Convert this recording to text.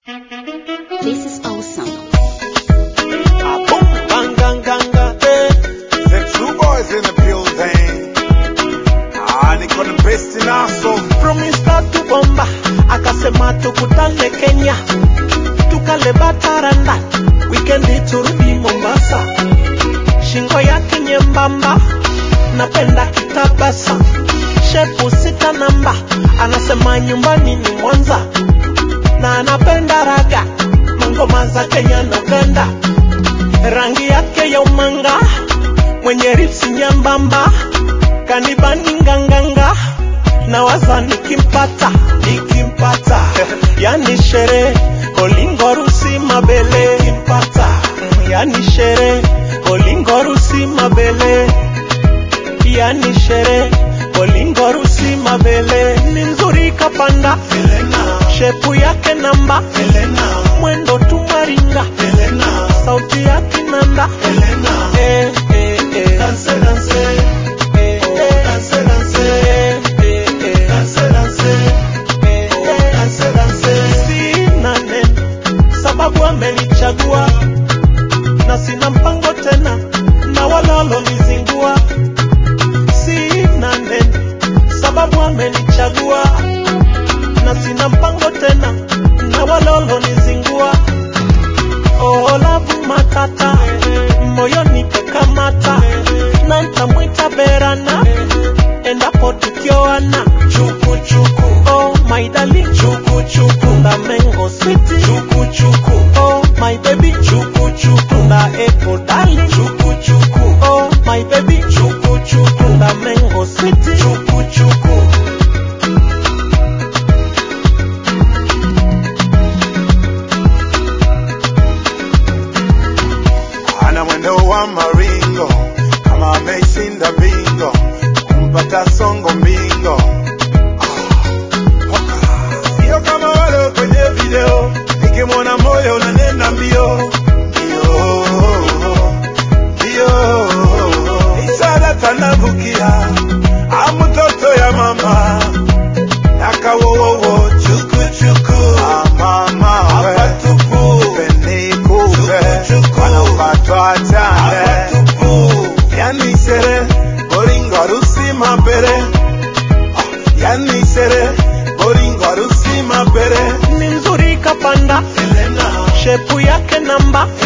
This is awesome. Gang, gang, gang, The two boys in the building. Niko the best in aso. from Insta to Bomba, akasema tukutane Kenya, tukale bataranda, weekendi turudi Mombasa. Shingo yake nyembamba, napenda kitabasa, shepu sita namba, anasema nyumbani ni Mwanza, na anapenda raga, mangoma za Kenya na Uganda. Rangi yake ya umanga, mwenye ripsi nyembamba, kanibani nganganga, na waza nikimpata yani shere olingo rusi mabele kimpata, yani shere olingo rusi mabele, yani shere olingo rusi mabele. Ni nzuri kapanda Helena, shepu yake namba Helena, mwendo tumaringa Helena, sauti yake nanda Helena, dance dance amenichagua na sina mpango tena na wala walonizingua. Sina neno sababu amenichagua na sina mpango tena na wala walonizingua. Oh, labu matata moyoni kakamata, na nitamwita Berana endapo tukioana. Chuku chuku, oh my darling, chuku chuku, na mango city, chuku chuku, oh my baby, chuku chuku, na apple darling, chuku chuku, oh my baby, chuku chuku, na mango city, chuku chuku. Ana mwendo wa maringo, kama ameshinda bingo, kumpata songo mbingo. Sio kama wale kwenye video, nikimwona moyo unanena mbio mbio. Isara tanavukia, mtoto ya mama, nakawowowo chuku chuku. Mama we, peni kupe, wanapatwa chane. Yani sere, boringo harusi mabere. Yani sere, boringo harusi mabere. Ni nzuri kapanda Helena, shepu yake namba